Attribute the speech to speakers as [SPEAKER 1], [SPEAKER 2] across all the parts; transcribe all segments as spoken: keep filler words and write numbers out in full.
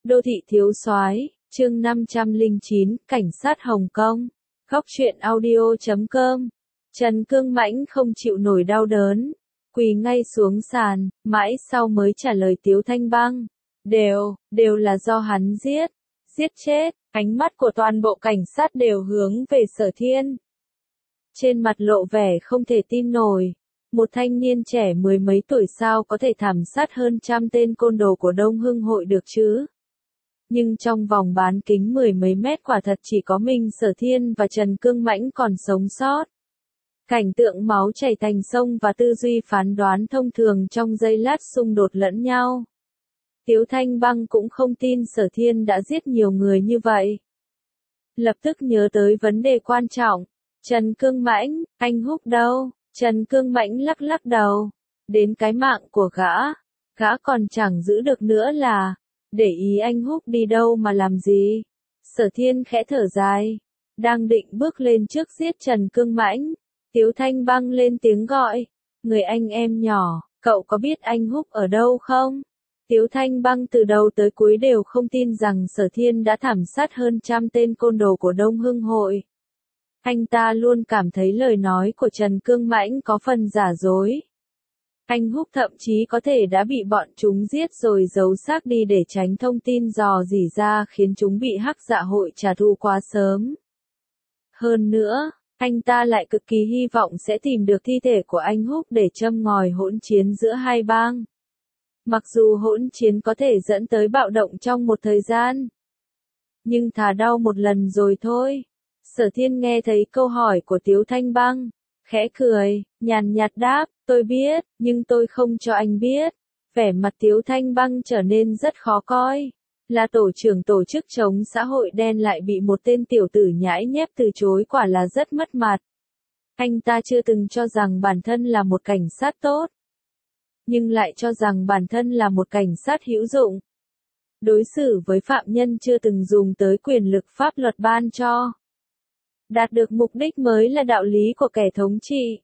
[SPEAKER 1] Đô thị thiếu soái, chương năm trăm lẻ chín, cảnh sát Hồng Kông. Góc truyện audio chấm com. Trần Cương Mãnh không chịu nổi đau đớn, quỳ ngay xuống sàn, mãi sau mới trả lời Tiếu Thanh Băng. Đều, đều là do hắn giết, giết chết, ánh mắt của toàn bộ cảnh sát đều hướng về Sở Thiên. Trên mặt lộ vẻ không thể tin nổi, một thanh niên trẻ mười mấy tuổi sao có thể thảm sát hơn trăm tên côn đồ của Đông Hưng hội được chứ? Nhưng trong vòng bán kính mười mấy mét quả thật chỉ có mình Sở Thiên và Trần Cương Mãnh còn sống sót. Cảnh tượng máu chảy thành sông và tư duy phán đoán thông thường trong giây lát xung đột lẫn nhau. Tiếu Thanh Băng cũng không tin Sở Thiên đã giết nhiều người như vậy. Lập tức nhớ tới vấn đề quan trọng. Trần Cương Mãnh, anh Húc đâu? Trần Cương Mãnh lắc lắc đầu. Đến cái mạng của gã, gã còn chẳng giữ được nữa là, để ý anh Húc đi đâu mà làm gì? Sở Thiên khẽ thở dài, đang định bước lên trước giết Trần Cương Mãnh. Tiếu Thanh Băng lên tiếng gọi, người anh em nhỏ, cậu có biết anh Húc ở đâu không? Tiếu Thanh Băng từ đầu tới cuối đều không tin rằng Sở Thiên đã thảm sát hơn trăm tên côn đồ của Đông Hưng hội. Anh ta luôn cảm thấy lời nói của Trần Cương Mãnh có phần giả dối. Anh Húc thậm chí có thể đã bị bọn chúng giết rồi giấu xác đi để tránh thông tin dò dỉ ra khiến chúng bị hắc dạ hội trả thù quá sớm. Hơn nữa, anh ta lại cực kỳ hy vọng sẽ tìm được thi thể của anh Húc để châm ngòi hỗn chiến giữa hai bang. Mặc dù hỗn chiến có thể dẫn tới bạo động trong một thời gian, nhưng thà đau một lần rồi thôi. Sở Thiên nghe thấy câu hỏi của Tiếu Thanh Băng, khẽ cười, nhàn nhạt đáp, tôi biết, nhưng tôi không cho anh biết. Vẻ mặt Tiếu Thanh Băng trở nên rất khó coi. Là tổ trưởng tổ chức chống xã hội đen lại bị một tên tiểu tử nhãi nhép từ chối quả là rất mất mặt. Anh ta chưa từng cho rằng bản thân là một cảnh sát tốt, nhưng lại cho rằng bản thân là một cảnh sát hữu dụng. Đối xử với phạm nhân chưa từng dùng tới quyền lực pháp luật ban cho. Đạt được mục đích mới là đạo lý của kẻ thống trị.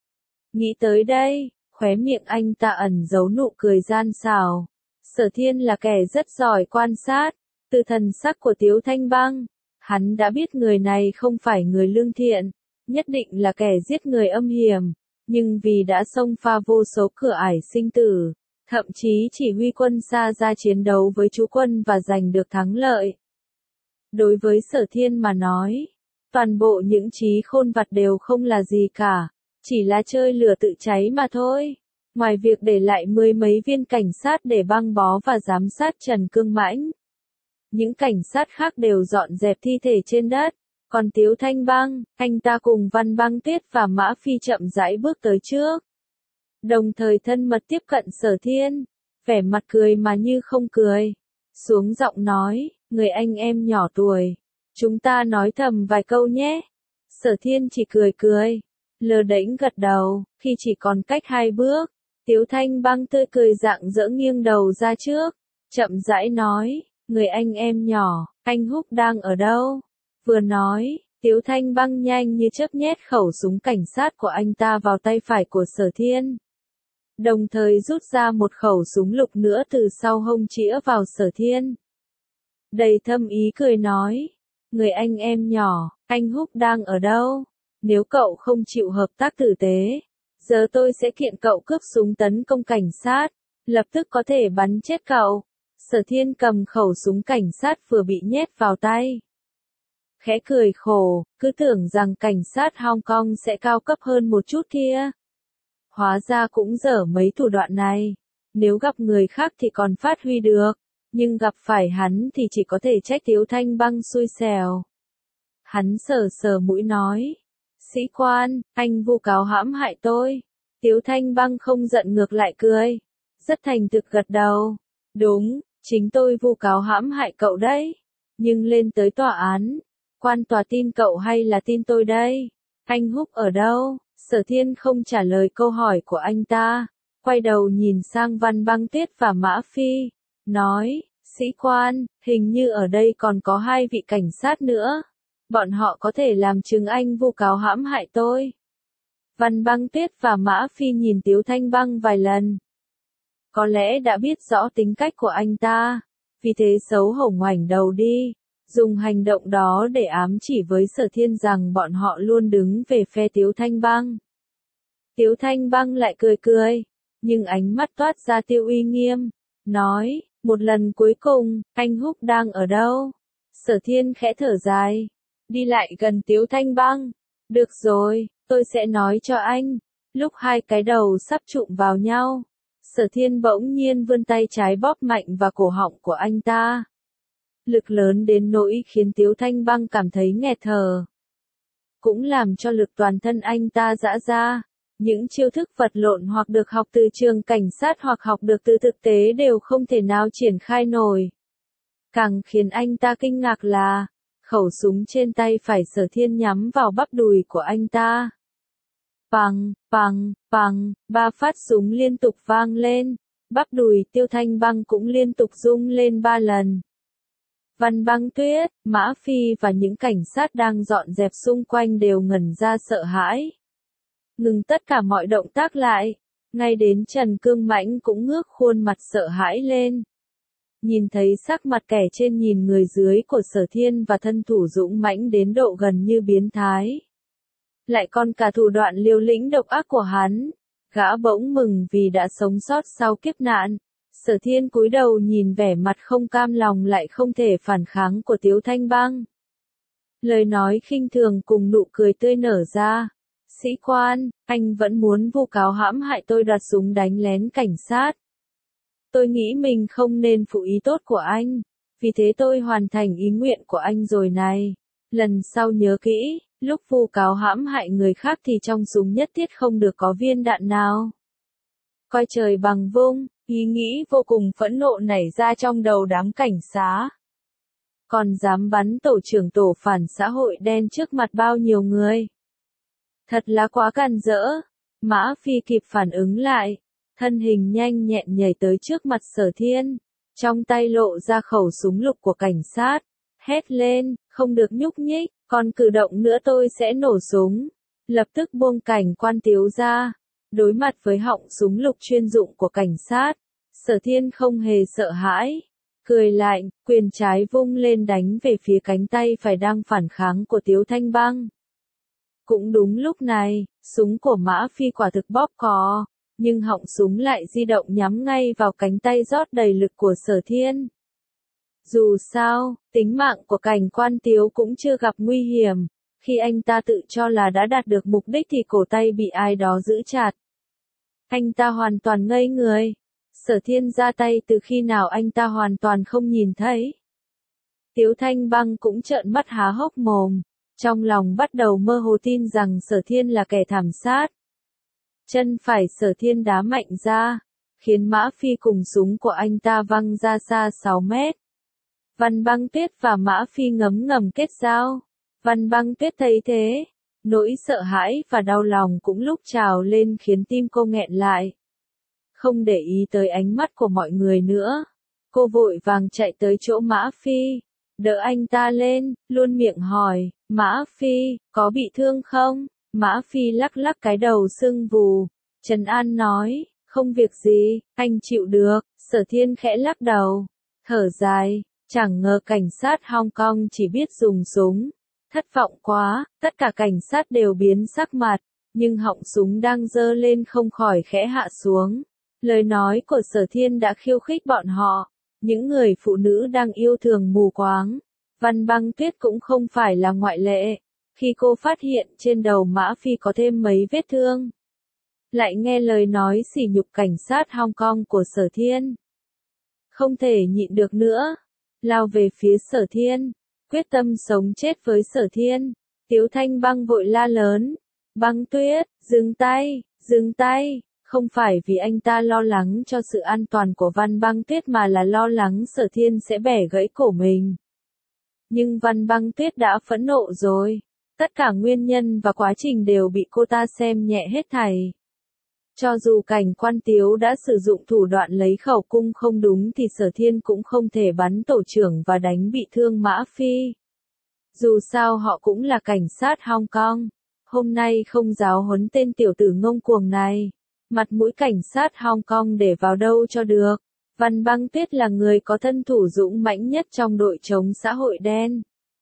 [SPEAKER 1] Nghĩ tới đây, khóe miệng anh ta ẩn giấu nụ cười gian xảo. Sở Thiên là kẻ rất giỏi quan sát, từ thần sắc của Tiếu Thanh Băng, hắn đã biết người này không phải người lương thiện, nhất định là kẻ giết người âm hiểm, nhưng vì đã xông pha vô số cửa ải sinh tử, thậm chí chỉ huy quân xa ra chiến đấu với chú quân và giành được thắng lợi. Đối với Sở Thiên mà nói, toàn bộ những trí khôn vặt đều không là gì cả, chỉ là chơi lửa tự cháy mà thôi. Ngoài việc để lại mười mấy viên cảnh sát để băng bó và giám sát Trần Cương Mãnh, những cảnh sát khác đều dọn dẹp thi thể trên đất. Còn Tiếu Thanh Băng, anh ta cùng Văn Băng Tuyết và Mã Phi chậm rãi bước tới trước, đồng thời thân mật tiếp cận Sở Thiên, vẻ mặt cười mà như không cười, xuống giọng nói, người anh em nhỏ tuổi, chúng ta nói thầm vài câu nhé. Sở Thiên chỉ cười cười, lơ đễnh gật đầu, khi chỉ còn cách hai bước, Tiếu Thanh Băng tươi cười rạng rỡ nghiêng đầu ra trước, chậm rãi nói, người anh em nhỏ, anh Húc đang ở đâu? Vừa nói, Tiếu Thanh Băng nhanh như chớp nhét khẩu súng cảnh sát của anh ta vào tay phải của Sở Thiên. Đồng thời rút ra một khẩu súng lục nữa từ sau hông chĩa vào Sở Thiên. Đầy thâm ý cười nói, người anh em nhỏ, anh Húc đang ở đâu? Nếu cậu không chịu hợp tác tử tế, giờ tôi sẽ kiện cậu cướp súng tấn công cảnh sát, lập tức có thể bắn chết cậu. Sở Thiên cầm khẩu súng cảnh sát vừa bị nhét vào tay, khẽ cười khổ, cứ tưởng rằng cảnh sát Hong Kong sẽ cao cấp hơn một chút kia. Hóa ra cũng dở mấy thủ đoạn này, nếu gặp người khác thì còn phát huy được, nhưng gặp phải hắn thì chỉ có thể trách Tiếu Thanh Băng xui xẻo. Hắn sờ sờ mũi nói, sĩ quan, anh vu cáo hãm hại tôi. Tiếu Thanh Băng không giận ngược lại cười, rất thành thực gật đầu, đúng, chính tôi vu cáo hãm hại cậu đấy, nhưng lên tới tòa án, quan tòa tin cậu hay là tin tôi đây? Anh Húc ở đâu? Sở Thiên không trả lời câu hỏi của anh ta, quay đầu nhìn sang Văn Băng Tuyết và Mã Phi, nói, sĩ quan, hình như ở đây còn có hai vị cảnh sát nữa, bọn họ có thể làm chứng anh vu cáo hãm hại tôi. Văn Băng Tuyết và Mã Phi nhìn Tiếu Thanh Băng vài lần, có lẽ đã biết rõ tính cách của anh ta, vì thế xấu hổ ngoảnh đầu đi, dùng hành động đó để ám chỉ với Sở Thiên rằng bọn họ luôn đứng về phe Tiếu Thanh Băng. Tiếu Thanh Băng lại cười cười, nhưng ánh mắt toát ra tiêu uy nghiêm, nói, một lần cuối cùng, anh Húc đang ở đâu? Sở Thiên khẽ thở dài, đi lại gần Tiếu Thanh Băng, được rồi, tôi sẽ nói cho anh. Lúc hai cái đầu sắp chụm vào nhau, Sở Thiên bỗng nhiên vươn tay trái bóp mạnh vào cổ họng của anh ta. Lực lớn đến nỗi khiến Tiếu Thanh Băng cảm thấy nghẹt thở. Cũng làm cho lực toàn thân anh ta giãn ra. Những chiêu thức vật lộn hoặc được học từ trường cảnh sát hoặc học được từ thực tế đều không thể nào triển khai nổi. Càng khiến anh ta kinh ngạc là, khẩu súng trên tay phải Sở Thiên nhắm vào bắp đùi của anh ta. Pằng, pằng, pằng, ba phát súng liên tục vang lên, bắp đùi Tiêu Thanh Băng cũng liên tục rung lên ba lần. Văn Băng Tuyết, Mã Phi và những cảnh sát đang dọn dẹp xung quanh đều ngẩn ra sợ hãi. Ngừng tất cả mọi động tác lại, ngay đến Trần Cương Mãnh cũng ngước khuôn mặt sợ hãi lên. Nhìn thấy sắc mặt kẻ trên nhìn người dưới của Sở Thiên và thân thủ dũng mãnh đến độ gần như biến thái. Lại còn cả thủ đoạn liều lĩnh độc ác của hắn, gã bỗng mừng vì đã sống sót sau kiếp nạn. Sở Thiên cúi đầu nhìn vẻ mặt không cam lòng lại không thể phản kháng của Tiếu Thanh Băng. Lời nói khinh thường cùng nụ cười tươi nở ra. Sĩ quan, anh vẫn muốn vu cáo hãm hại tôi đoạt súng đánh lén cảnh sát. Tôi nghĩ mình không nên phụ ý tốt của anh, vì thế tôi hoàn thành ý nguyện của anh rồi này. Lần sau nhớ kỹ, lúc vu cáo hãm hại người khác thì trong súng nhất thiết không được có viên đạn nào. Coi trời bằng vung, ý nghĩ vô cùng phẫn nộ nảy ra trong đầu đám cảnh sát. Còn dám bắn tổ trưởng tổ phản xã hội đen trước mặt bao nhiêu người. Thật là quá càn rỡ. Mã Phi kịp phản ứng lại, thân hình nhanh nhẹn nhảy tới trước mặt Sở Thiên, trong tay lộ ra khẩu súng lục của cảnh sát, hét lên, không được nhúc nhích, còn cử động nữa tôi sẽ nổ súng. Lập tức buông cảnh quan Tiếu ra, đối mặt với họng súng lục chuyên dụng của cảnh sát, Sở Thiên không hề sợ hãi, cười lạnh, quyền trái vung lên đánh về phía cánh tay phải đang phản kháng của Tiếu Thanh Băng. Cũng đúng lúc này, súng của Mã Phi quả thực bóp cò, nhưng họng súng lại di động nhắm ngay vào cánh tay rót đầy lực của Sở Thiên. Dù sao, tính mạng của cảnh quan Tiếu cũng chưa gặp nguy hiểm, khi anh ta tự cho là đã đạt được mục đích thì cổ tay bị ai đó giữ chặt. Anh ta hoàn toàn ngây người. Sở Thiên ra tay từ khi nào anh ta hoàn toàn không nhìn thấy. Tiếu Thanh Băng cũng trợn mắt há hốc mồm, trong lòng bắt đầu mơ hồ tin rằng Sở Thiên là kẻ thảm sát. Chân phải Sở Thiên đá mạnh ra, khiến Mã Phi cùng súng của anh ta văng ra xa sáu mét. Văn Băng Tuyết và Mã Phi ngấm ngầm kết giao. Văn Băng Tuyết thấy thế, nỗi sợ hãi và đau lòng cũng lúc trào lên khiến tim cô nghẹn lại. Không để ý tới ánh mắt của mọi người nữa, cô vội vàng chạy tới chỗ Mã Phi, đỡ anh ta lên, luôn miệng hỏi, Mã Phi, có bị thương không? Mã Phi lắc lắc cái đầu sưng vù, trấn an nói, không việc gì, anh chịu được. Sở Thiên khẽ lắc đầu, thở dài, chẳng ngờ cảnh sát Hong Kong chỉ biết dùng súng. Thất vọng quá, tất cả cảnh sát đều biến sắc mặt, nhưng họng súng đang giơ lên không khỏi khẽ hạ xuống. Lời nói của Sở Thiên đã khiêu khích bọn họ, những người phụ nữ đang yêu thường mù quáng. Văn Băng Tuyết cũng không phải là ngoại lệ, khi cô phát hiện trên đầu Mã Phi có thêm mấy vết thương. Lại nghe lời nói sỉ nhục cảnh sát Hong Kong của Sở Thiên. Không thể nhịn được nữa, lao về phía Sở Thiên, quyết tâm sống chết với Sở Thiên. Tiếu Thanh Băng vội la lớn, Băng Tuyết, dừng tay, dừng tay. Không phải vì anh ta lo lắng cho sự an toàn của Văn Băng Tuyết mà là lo lắng Sở Thiên sẽ bẻ gãy cổ mình. Nhưng Văn Băng Tuyết đã phẫn nộ rồi. Tất cả nguyên nhân và quá trình đều bị cô ta xem nhẹ hết thảy. Cho dù cảnh quan Tiếu đã sử dụng thủ đoạn lấy khẩu cung không đúng thì Sở Thiên cũng không thể bắn tổ trưởng và đánh bị thương Mã Phi. Dù sao họ cũng là cảnh sát Hong Kong. Hôm nay không giáo huấn tên tiểu tử ngông cuồng này. Mặt mũi cảnh sát Hong Kong để vào đâu cho được. Văn Băng Tuyết là người có thân thủ dũng mãnh nhất trong đội chống xã hội đen.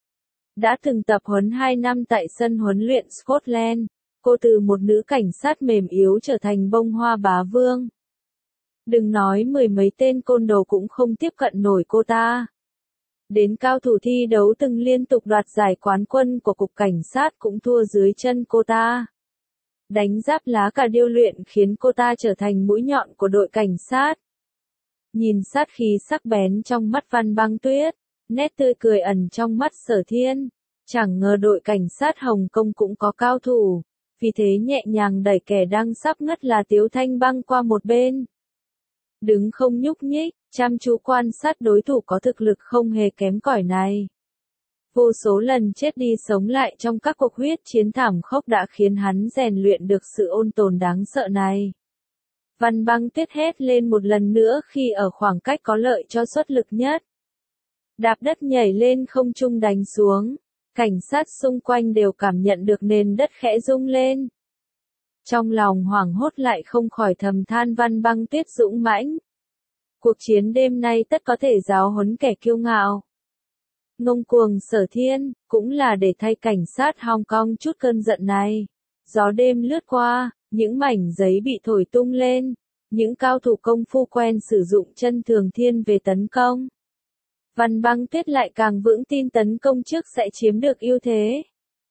[SPEAKER 1] Đã từng tập huấn hai năm tại sân huấn luyện Scotland, cô từ một nữ cảnh sát mềm yếu trở thành bông hoa bá vương. Đừng nói mười mấy tên côn đồ cũng không tiếp cận nổi cô ta. Đến cao thủ thi đấu từng liên tục đoạt giải quán quân của cục cảnh sát cũng thua dưới chân cô ta. Đánh giáp lá cà điêu luyện khiến cô ta trở thành mũi nhọn của đội cảnh sát. Nhìn sát khí sắc bén trong mắt Văn Băng Tuyết, nét tươi cười ẩn trong mắt Sở Thiên. Chẳng ngờ đội cảnh sát Hồng Kông cũng có cao thủ, vì thế nhẹ nhàng đẩy kẻ đang sắp ngất là Tiếu Thanh Băng qua một bên. Đứng không nhúc nhích, chăm chú quan sát đối thủ có thực lực không hề kém cỏi này. Vô số lần chết đi sống lại trong các cuộc huyết chiến thảm khốc đã khiến hắn rèn luyện được sự ôn tồn đáng sợ này. Văn Băng Tuyết hét lên một lần nữa khi ở khoảng cách có lợi cho suất lực nhất. Đạp đất nhảy lên không trung đánh xuống, cảnh sát xung quanh đều cảm nhận được nền đất khẽ rung lên. Trong lòng hoảng hốt lại không khỏi thầm than Văn Băng Tuyết dũng mãnh. Cuộc chiến đêm nay tất có thể giáo huấn kẻ kiêu ngạo. Ngông cuồng Sở Thiên, cũng là để thay cảnh sát Hong Kong chút cơn giận này. Gió đêm lướt qua, những mảnh giấy bị thổi tung lên, những cao thủ công phu quen sử dụng chân thường thiên về tấn công. Văn Băng Tuyết lại càng vững tin tấn công trước sẽ chiếm được ưu thế.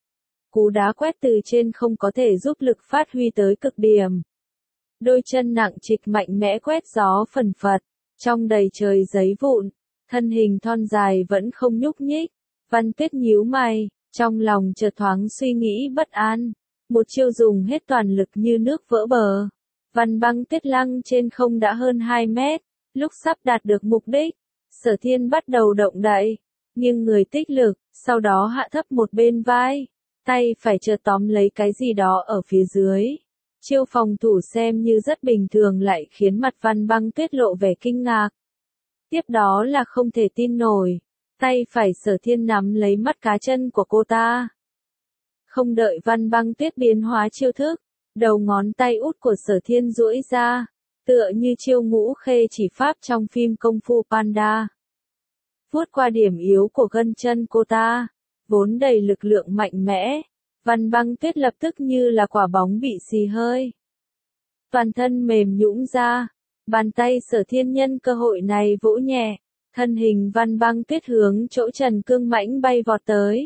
[SPEAKER 1] Cú đá quét từ trên không có thể giúp lực phát huy tới cực điểm. Đôi chân nặng trịch mạnh mẽ quét gió phần phật, trong đầy trời giấy vụn, thân hình thon dài vẫn không nhúc nhích. Văn Tuyết nhíu mày, trong lòng chợt thoáng suy nghĩ bất an. Một chiêu dùng hết toàn lực như nước vỡ bờ. Văn Băng Tuyết lăng trên không đã hơn hai mét, lúc sắp đạt được mục đích, Sở Thiên bắt đầu động đậy, nghiêng người tích lực, sau đó hạ thấp một bên vai, tay phải chợt tóm lấy cái gì đó ở phía dưới. Chiêu phòng thủ xem như rất bình thường lại khiến mặt Văn Băng Tuyết lộ vẻ kinh ngạc. Tiếp đó là không thể tin nổi, tay phải Sở Thiên nắm lấy mắt cá chân của cô ta. Không đợi Văn Băng Tuyết biến hóa chiêu thức, đầu ngón tay út của Sở Thiên duỗi ra, tựa như chiêu ngũ khê chỉ pháp trong phim Công Phu Panda. Vuốt qua điểm yếu của gân chân cô ta, vốn đầy lực lượng mạnh mẽ, Văn Băng Tuyết lập tức như là quả bóng bị xì hơi. Toàn thân mềm nhũn ra, bàn tay Sở Thiên nhân cơ hội này vỗ nhẹ, thân hình Văn Băng Tuyết hướng chỗ Trần Cương Mãnh bay vọt tới.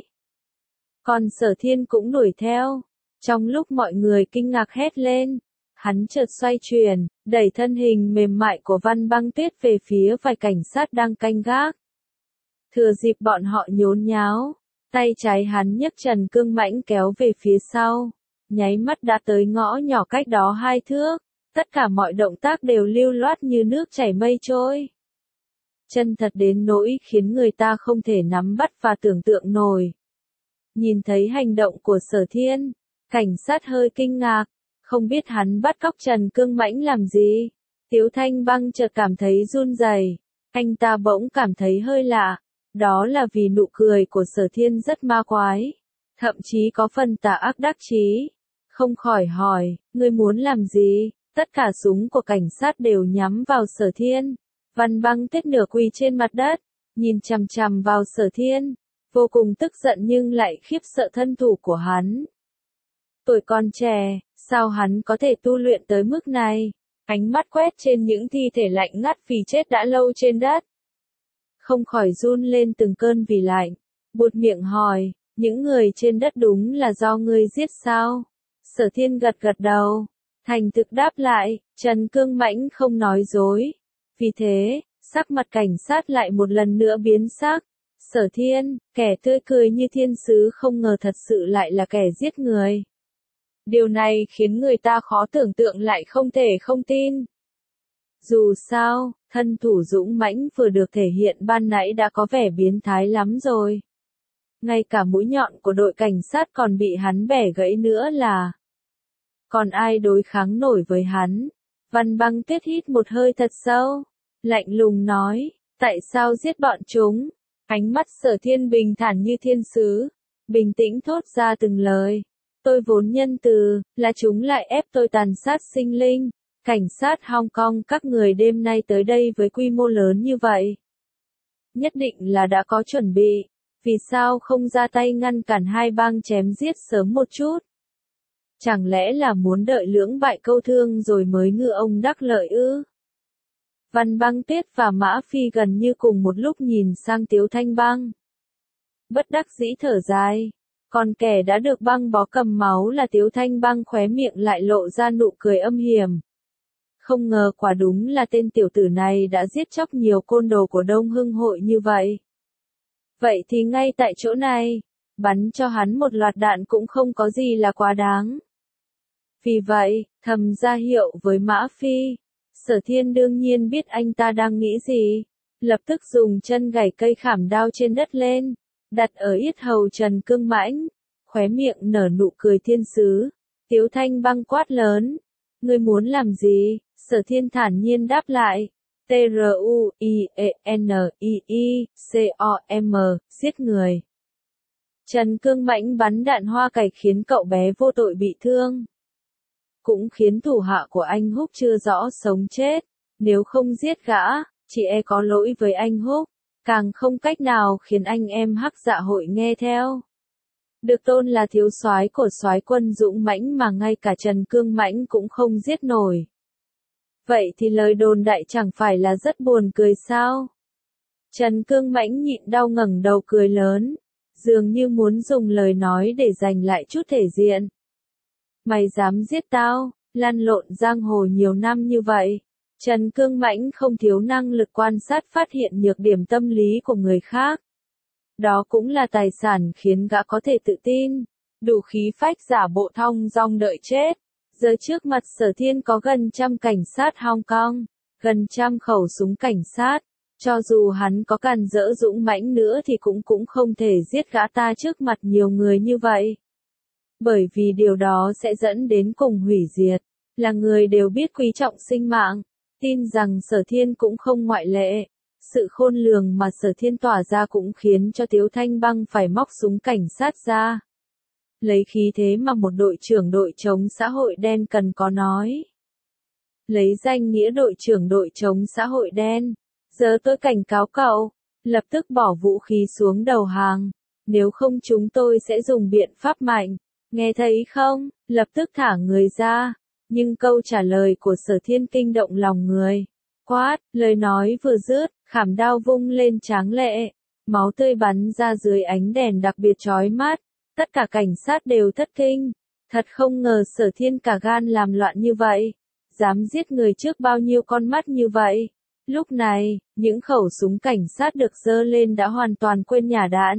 [SPEAKER 1] Còn Sở Thiên cũng đuổi theo. Trong lúc mọi người kinh ngạc hét lên, hắn chợt xoay chuyển, đẩy thân hình mềm mại của Văn Băng Tuyết về phía vài cảnh sát đang canh gác. Thừa dịp bọn họ nhốn nháo, tay trái hắn nhấc Trần Cương Mãnh kéo về phía sau, nháy mắt đã tới ngõ nhỏ cách đó hai thước, tất cả mọi động tác đều lưu loát như nước chảy mây trôi. Chân thật đến nỗi khiến người ta không thể nắm bắt và tưởng tượng nổi. Nhìn thấy hành động của Sở Thiên, cảnh sát hơi kinh ngạc, không biết hắn bắt cóc Trần Cương Mãnh làm gì. Tiếu Thanh Băng chợt cảm thấy run rẩy, anh ta bỗng cảm thấy hơi lạ, đó là vì nụ cười của Sở Thiên rất ma quái, thậm chí có phần tà ác đắc chí. Không khỏi hỏi, ngươi muốn làm gì? Tất cả súng của cảnh sát đều nhắm vào Sở Thiên. Văn Băng Tuyết nửa quỳ trên mặt đất, nhìn chằm chằm vào Sở Thiên, vô cùng tức giận nhưng lại khiếp sợ thân thủ của hắn. Tuổi còn trẻ, sao hắn có thể tu luyện tới mức này? Ánh mắt quét trên những thi thể lạnh ngắt vì chết đã lâu trên đất. Không khỏi run lên từng cơn vì lạnh, buột miệng hỏi, những người trên đất đúng là do ngươi giết sao? Sở Thiên gật gật đầu, thành thực đáp lại, Trần Cương Mãnh không nói dối. Vì thế, sắc mặt cảnh sát lại một lần nữa biến sắc. Sở Thiên, kẻ tươi cười như thiên sứ không ngờ thật sự lại là kẻ giết người. Điều này khiến người ta khó tưởng tượng lại không thể không tin. Dù sao, thân thủ dũng mãnh vừa được thể hiện ban nãy đã có vẻ biến thái lắm rồi. Ngay cả mũi nhọn của đội cảnh sát còn bị hắn bẻ gãy nữa là. Còn ai đối kháng nổi với hắn? Văn Băng Tuyết hít một hơi thật sâu, lạnh lùng nói, tại sao giết bọn chúng? Ánh mắt Sở Thiên bình thản như thiên sứ, bình tĩnh thốt ra từng lời. Tôi vốn nhân từ, là chúng lại ép tôi tàn sát sinh linh. Cảnh sát Hong Kong, các người đêm nay tới đây với quy mô lớn như vậy. Nhất định là đã có chuẩn bị, vì sao không ra tay ngăn cản hai bang chém giết sớm một chút? Chẳng lẽ là muốn đợi lưỡng bại câu thương rồi mới ngư ông đắc lợi ư? Văn Băng Tuyết và Mã Phi gần như cùng một lúc nhìn sang Tiếu Thanh Băng. Bất đắc dĩ thở dài, còn kẻ đã được băng bó cầm máu là Tiếu Thanh Băng, khóe miệng lại lộ ra nụ cười âm hiểm. Không ngờ quả đúng là tên tiểu tử này đã giết chóc nhiều côn đồ của Đông Hưng hội như vậy. Vậy thì ngay tại chỗ này, bắn cho hắn một loạt đạn cũng không có gì là quá đáng. Vì vậy, thầm ra hiệu với Mã Phi. Sở Thiên đương nhiên biết anh ta đang nghĩ gì, lập tức dùng chân gảy cây khảm đao trên đất lên, đặt ở yết hầu Trần Cương Mãnh, khóe miệng nở nụ cười thiên sứ. Tiếu Thanh Băng quát lớn, ngươi muốn làm gì? Sở Thiên thản nhiên đáp lại, T R U I E N I I C O M, giết người. Trần Cương Mãnh bắn đạn hoa cải khiến cậu bé vô tội bị thương. Cũng khiến thủ hạ của anh Húc chưa rõ sống chết, nếu không giết gã, chị e có lỗi với anh Húc, càng không cách nào khiến anh em Hắc Dạ hội nghe theo. Được tôn là thiếu soái của soái quân dũng mãnh mà ngay cả Trần Cương Mãnh cũng không giết nổi. Vậy thì lời đồn đại chẳng phải là rất buồn cười sao? Trần Cương Mãnh nhịn đau ngẩng đầu cười lớn, dường như muốn dùng lời nói để giành lại chút thể diện. Mày dám giết tao, lăn lộn giang hồ nhiều năm như vậy. Trần Cương Mãnh không thiếu năng lực quan sát phát hiện nhược điểm tâm lý của người khác. Đó cũng là tài sản khiến gã có thể tự tin, đủ khí phách giả bộ thong dong đợi chết. Giờ trước mặt Sở Thiên có gần trăm cảnh sát Hong Kong, gần trăm khẩu súng cảnh sát. Cho dù hắn có càn rỡ dũng mãnh nữa thì cũng cũng không thể giết gã ta trước mặt nhiều người như vậy. Bởi vì điều đó sẽ dẫn đến cùng hủy diệt. Là người đều biết quý trọng sinh mạng, tin rằng Sở Thiên cũng không ngoại lệ. Sự khôn lường mà Sở Thiên tỏa ra cũng khiến cho Tiếu Thanh Băng phải móc súng cảnh sát ra. Lấy khí thế mà một đội trưởng đội chống xã hội đen cần có nói. Lấy danh nghĩa đội trưởng đội chống xã hội đen, giờ tôi cảnh cáo cậu, lập tức bỏ vũ khí xuống đầu hàng, nếu không chúng tôi sẽ dùng biện pháp mạnh, nghe thấy không, lập tức thả người ra. Nhưng câu trả lời của Sở Thiên kinh động lòng người. Quát, lời nói vừa dứt, khảm đao vung lên tráng lệ, máu tươi bắn ra dưới ánh đèn đặc biệt chói mắt. Tất cả cảnh sát đều thất kinh, thật không ngờ Sở Thiên cả gan làm loạn như vậy, dám giết người trước bao nhiêu con mắt như vậy. Lúc này, những khẩu súng cảnh sát được giơ lên đã hoàn toàn quên nhả đạn.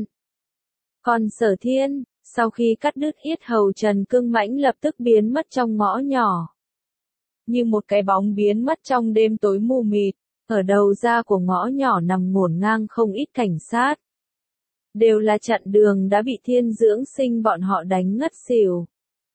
[SPEAKER 1] Còn Sở Thiên, sau khi cắt đứt yết hầu Trần Cương Mãnh lập tức biến mất trong ngõ nhỏ. Như một cái bóng biến mất trong đêm tối mù mịt, ở đầu ra của ngõ nhỏ nằm ngổn ngang không ít cảnh sát. Đều là chặn đường đã bị Thiên Dưỡng Sinh bọn họ đánh ngất xỉu.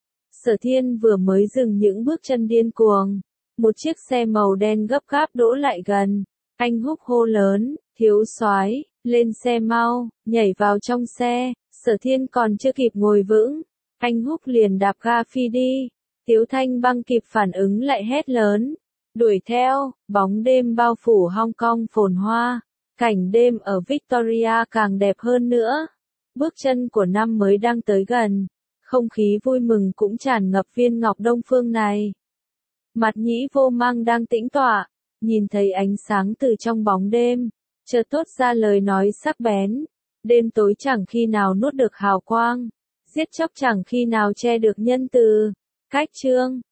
[SPEAKER 1] Sở Thiên vừa mới dừng những bước chân điên cuồng. Một chiếc xe màu đen gấp gáp đỗ lại gần. Anh Húc hô lớn, thiếu soái, lên xe mau, nhảy vào trong xe. Sở Thiên còn chưa kịp ngồi vững, anh Húc liền đạp ga phi đi. Tiếu Thanh Băng kịp phản ứng lại hét lớn, đuổi theo. Bóng đêm bao phủ Hong Kong phồn hoa. Cảnh đêm ở Victoria càng đẹp hơn nữa. Bước chân của năm mới đang tới gần. Không khí vui mừng cũng tràn ngập viên ngọc Đông Phương này. Mặt Nhĩ Vô Mang đang tĩnh tọa, nhìn thấy ánh sáng từ trong bóng đêm, chợt thốt ra lời nói sắc bén. Đêm tối chẳng khi nào nuốt được hào quang, giết chóc chẳng khi nào che được nhân từ. Cách chương